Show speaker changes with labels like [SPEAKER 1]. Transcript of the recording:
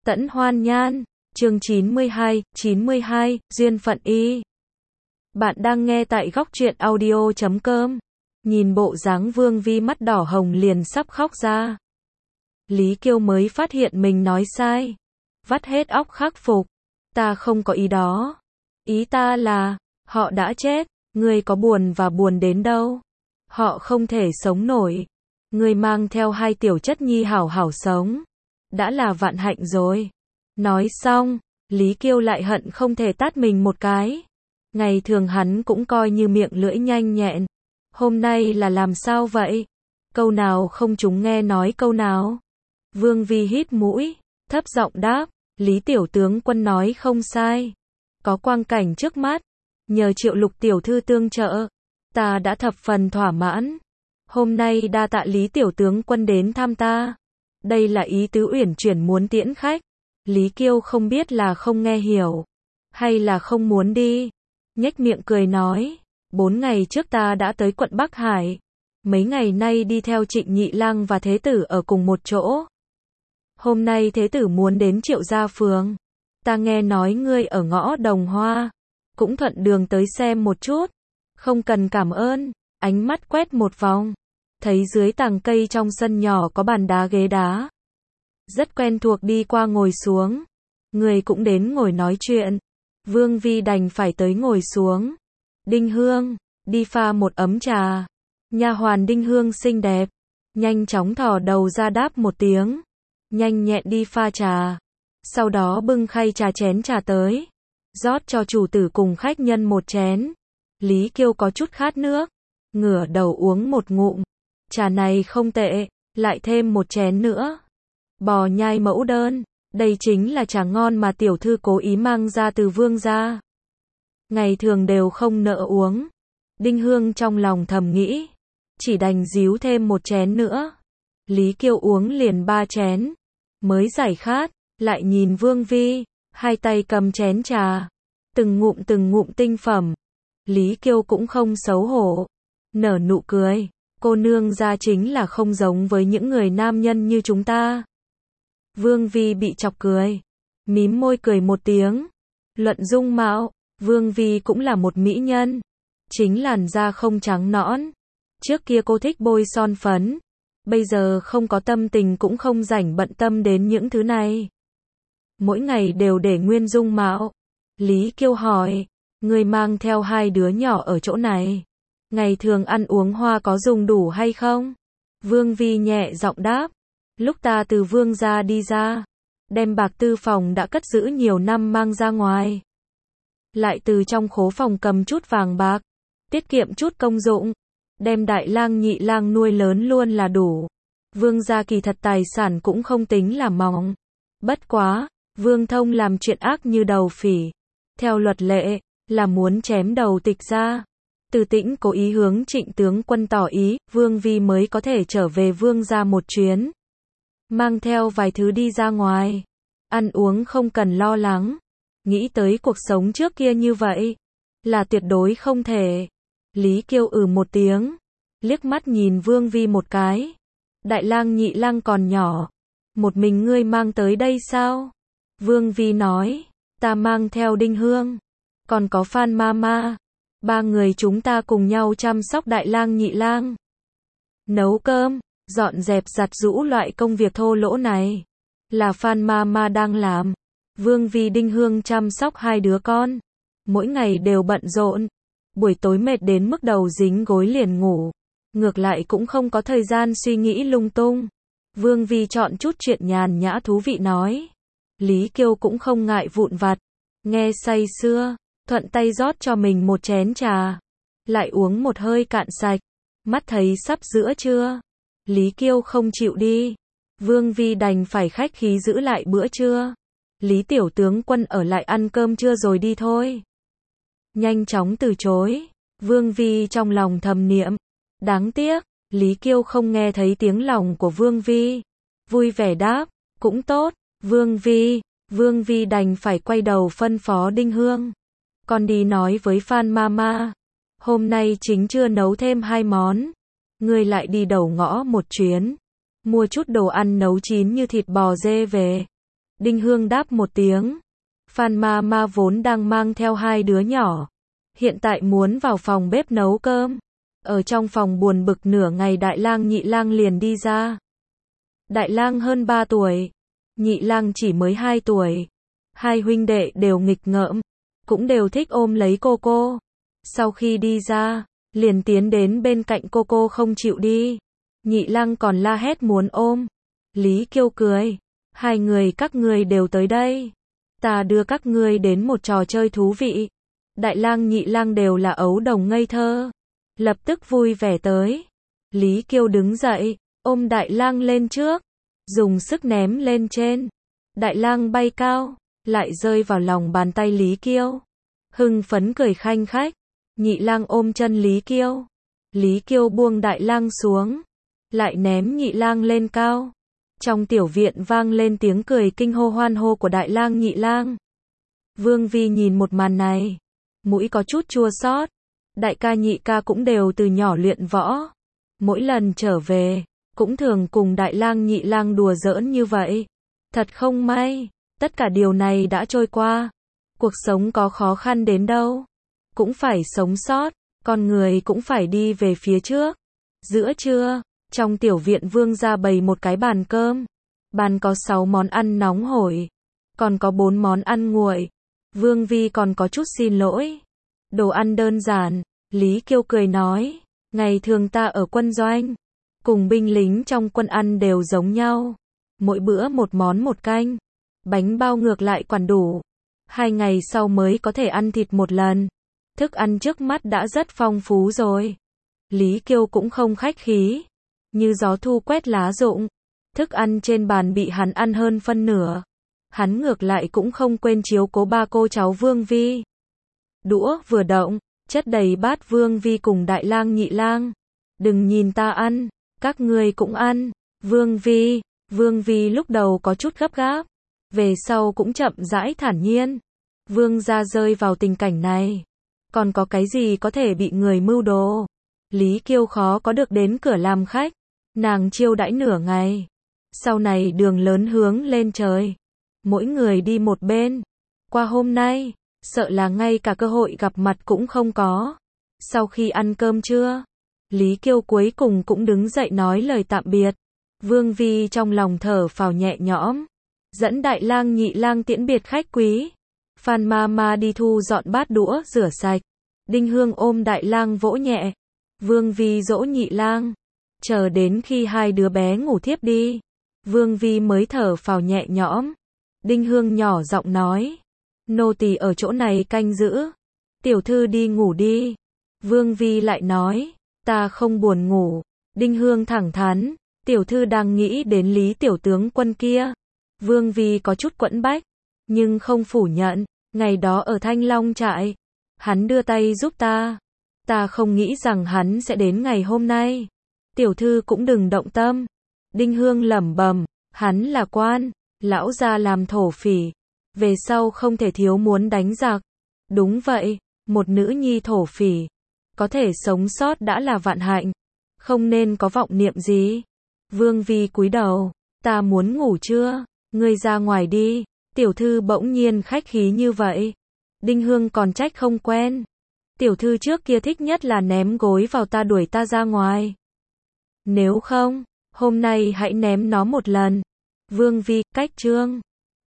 [SPEAKER 1] Tẫn Hoan Nhan, chương 92, Duyên Phận Y. Bạn đang nghe tại góc truyện audio.com. Nhìn bộ dáng Vương Vi mắt đỏ hồng liền sắp khóc ra. Lý Kiêu mới phát hiện mình nói sai. Vắt hết óc khắc phục. Ta không có ý đó. Ý ta là, họ đã chết, ngươi có buồn và buồn đến đâu. Họ không thể sống nổi. Ngươi mang theo hai tiểu chất nhi hảo hảo sống. Đã là vạn hạnh rồi. Nói xong, Lý Kiêu lại hận không thể tát mình một cái. Ngày thường hắn cũng coi như miệng lưỡi nhanh nhẹn. Hôm nay là làm sao vậy? Câu nào không chúng nghe nói câu nào? Vương Vi hít mũi, thấp giọng đáp, Lý tiểu tướng quân nói không sai. Có quang cảnh trước mắt, nhờ Triệu Lục tiểu thư tương trợ, ta đã thập phần thỏa mãn. Hôm nay đa tạ Lý tiểu tướng quân đến thăm ta. Đây là ý tứ uyển chuyển muốn tiễn khách. Lý Kiêu không biết là không nghe hiểu, hay là không muốn đi. Nhếch miệng cười nói, 4 ngày trước ta đã tới quận Bắc Hải. Mấy ngày nay đi theo Trịnh Nhị Lang và Thế Tử ở cùng một chỗ. Hôm nay Thế Tử muốn đến Triệu Gia Phường. Ta nghe nói ngươi ở ngõ Đồng Hoa. Cũng thuận đường tới xem một chút. Không cần cảm ơn. Ánh mắt quét một vòng. Thấy dưới tàng cây trong sân nhỏ có bàn đá ghế đá. Rất quen thuộc đi qua ngồi xuống. Người cũng đến ngồi nói chuyện. Vương Vi đành phải tới ngồi xuống. Đinh Hương, đi pha một ấm trà. Nha hoàn Đinh Hương xinh đẹp. Nhanh chóng thò đầu ra đáp một tiếng. Nhanh nhẹn đi pha trà. Sau đó bưng khay trà chén trà tới. Rót cho chủ tử cùng khách nhân một chén. Lý Kiêu có chút khát nước. Ngửa đầu uống một ngụm. Trà này không tệ, lại thêm một chén nữa. Bò nhai mẫu đơn, đây chính là trà ngon mà tiểu thư cố ý mang ra từ Vương gia. Ngày thường đều không nỡ uống. Đinh Hương trong lòng thầm nghĩ, chỉ đành díu thêm một chén nữa. Lý Kiêu uống liền 3 chén, mới giải khát, lại nhìn Vương Vi, hai tay cầm chén trà, từng ngụm tinh phẩm. Lý Kiêu cũng không xấu hổ, nở nụ cười. Cô nương gia chính là không giống với những người nam nhân như chúng ta. Vương Vi bị chọc cười, mím môi cười một tiếng. Luận dung mạo, Vương Vi cũng là một mỹ nhân. Chính làn da không trắng nõn. Trước kia cô thích bôi son phấn. Bây giờ không có tâm tình cũng không rảnh bận tâm đến những thứ này. Mỗi ngày đều để nguyên dung mạo. Lý Kiêu hỏi, người mang theo hai đứa nhỏ ở chỗ này. Ngày thường ăn uống hoa có dùng đủ hay không? Vương Vi nhẹ giọng đáp. Lúc ta từ Vương gia đi ra, đem bạc tư phòng đã cất giữ nhiều năm mang ra ngoài. Lại từ trong khố phòng cầm chút vàng bạc, tiết kiệm chút công dụng. Đem Đại Lang Nhị Lang nuôi lớn luôn là đủ. Vương gia kỳ thật tài sản cũng không tính là mỏng. Bất quá, Vương Thông làm chuyện ác như đầu phỉ. Theo luật lệ, là muốn chém đầu tịch ra. Từ Tĩnh cố ý hướng Trịnh tướng quân tỏ ý, Vương Vi mới có thể trở về Vương gia một chuyến. Mang theo vài thứ đi ra ngoài. Ăn uống không cần lo lắng. Nghĩ tới cuộc sống trước kia như vậy, là tuyệt đối không thể. Lý Kiêu một tiếng, liếc mắt nhìn Vương Vi một cái. Đại Lang Nhị Lang còn nhỏ, một mình ngươi mang tới đây sao? Vương Vi nói, ta mang theo Đinh Hương, còn có Phan Mama. 3 người chúng ta cùng nhau chăm sóc Đại Lang Nhị Lang. Nấu cơm, dọn dẹp giặt giũ loại công việc thô lỗ này, là Phan Mama đang làm. Vương Vi Đinh Hương chăm sóc hai đứa con. Mỗi ngày đều bận rộn. Buổi tối mệt đến mức đầu dính gối liền ngủ. Ngược lại cũng không có thời gian suy nghĩ lung tung. Vương Vi chọn chút chuyện nhàn nhã thú vị nói. Lý Kiêu cũng không ngại vụn vặt. Nghe say sưa, thuận tay rót cho mình một chén trà. Lại uống một hơi cạn sạch. Mắt thấy sắp giữa trưa. Lý Kiêu không chịu đi. Vương Vi đành phải khách khí giữ lại bữa trưa. Lý tiểu tướng quân ở lại ăn cơm trưa rồi đi thôi. Nhanh chóng từ chối. Vương Vi trong lòng thầm niệm. Đáng tiếc, Lý Kiêu không nghe thấy tiếng lòng của Vương Vi. Vui vẻ đáp, cũng tốt. Vương Vi đành phải quay đầu phân phó Đinh Hương. Con đi nói với Phan Mama. Hôm nay chính trưa nấu thêm 2 món. Ngươi lại đi đầu ngõ một chuyến. Mua chút đồ ăn nấu chín như thịt bò dê về. Đinh Hương đáp một tiếng. Phan Ma vốn đang mang theo hai đứa nhỏ, hiện tại muốn vào phòng bếp nấu cơm. Ở trong phòng buồn bực nửa ngày Đại Lang Nhị Lang liền đi ra. Đại Lang hơn 3 tuổi, Nhị Lang chỉ mới 2 tuổi. Hai huynh đệ đều nghịch ngợm, cũng đều thích ôm lấy cô. Sau khi đi ra, liền tiến đến bên cạnh cô không chịu đi. Nhị Lang còn la hét muốn ôm. Lý Kiêu cười, hai người các ngươi đều tới đây. Ta đưa các ngươi đến một trò chơi thú vị. Đại Lang Nhị Lang đều là ấu đồng ngây thơ, lập tức vui vẻ tới. Lý Kiêu đứng dậy, ôm Đại Lang lên trước, dùng sức ném lên trên. Đại Lang bay cao, lại rơi vào lòng bàn tay Lý Kiêu. Hưng phấn cười khanh khách. Nhị Lang ôm chân Lý Kiêu. Lý Kiêu buông Đại Lang xuống, lại ném Nhị Lang lên cao. Trong tiểu viện vang lên tiếng cười kinh hô hoan hô của Đại Lang Nhị Lang. Vương Vi nhìn một màn này, mũi có chút chua xót. Đại ca nhị ca cũng đều từ nhỏ luyện võ, mỗi lần trở về cũng thường cùng Đại Lang Nhị Lang đùa giỡn như vậy. Thật không may, tất cả điều này đã trôi qua. Cuộc sống có khó khăn đến đâu, cũng phải sống sót, con người cũng phải đi về phía trước. Giữa trưa, trong tiểu viện Vương gia bày một cái bàn cơm. Bàn có 6 món ăn nóng hổi, còn có 4 món ăn nguội. Vương Vi còn có chút xin lỗi. Đồ ăn đơn giản. Lý Kiêu cười nói, ngày thường ta ở quân doanh, cùng binh lính trong quân ăn đều giống nhau. Mỗi bữa một món một canh. Bánh bao ngược lại quản đủ. 2 ngày sau mới có thể ăn thịt một lần. Thức ăn trước mắt đã rất phong phú rồi. Lý Kiêu cũng không khách khí, như gió thu quét lá rụng. Thức ăn trên bàn bị hắn ăn hơn phân nửa. Hắn ngược lại cũng không quên chiếu cố ba cô cháu Vương Vi. Đũa vừa động, chất đầy bát Vương Vi cùng Đại Lang Nhị Lang. Đừng nhìn ta ăn, các ngươi cũng ăn. Vương Vi lúc đầu có chút gấp gáp, về sau cũng chậm rãi thản nhiên. Vương gia rơi vào tình cảnh này, còn có cái gì có thể bị người mưu đồ. Lý Kiêu khó có được đến cửa làm khách, nàng chiêu đãi nửa ngày. Sau này đường lớn hướng lên trời, mỗi người đi một bên. Qua hôm nay, sợ là ngay cả cơ hội gặp mặt cũng không có. Sau khi ăn cơm trưa, Lý Kiêu cuối cùng cũng đứng dậy nói lời tạm biệt. Vương Vi trong lòng thở phào nhẹ nhõm, dẫn Đại Lang Nhị Lang tiễn biệt khách quý. Phan Ma đi thu dọn bát đũa rửa sạch. Đinh Hương ôm Đại Lang vỗ nhẹ. Vương Vi dỗ Nhị Lang. Chờ đến khi hai đứa bé ngủ thiếp đi, Vương Vi mới thở phào nhẹ nhõm. Đinh Hương nhỏ giọng nói, nô tỳ ở chỗ này canh giữ, tiểu thư đi ngủ đi. Vương Vi lại nói, ta không buồn ngủ. Đinh Hương thẳng thắn, tiểu thư đang nghĩ đến Lý tiểu tướng quân kia. Vương Vi có chút quẫn bách, nhưng không phủ nhận. Ngày đó ở Thanh Long trại, hắn đưa tay giúp ta. Ta không nghĩ rằng hắn sẽ đến ngày hôm nay. Tiểu thư cũng đừng động tâm. Đinh Hương lẩm bẩm, hắn là quan, lão gia làm thổ phỉ, về sau không thể thiếu muốn đánh giặc. Đúng vậy, một nữ nhi thổ phỉ, có thể sống sót đã là vạn hạnh, không nên có vọng niệm gì. Vương Vi cúi đầu, ta muốn ngủ chưa, ngươi ra ngoài đi. Tiểu thư bỗng nhiên khách khí như vậy. Đinh Hương còn trách không quen. Tiểu thư trước kia thích nhất là ném gối vào ta đuổi ta ra ngoài. Nếu không, hôm nay hãy ném nó một lần. Vương Vi, cách chương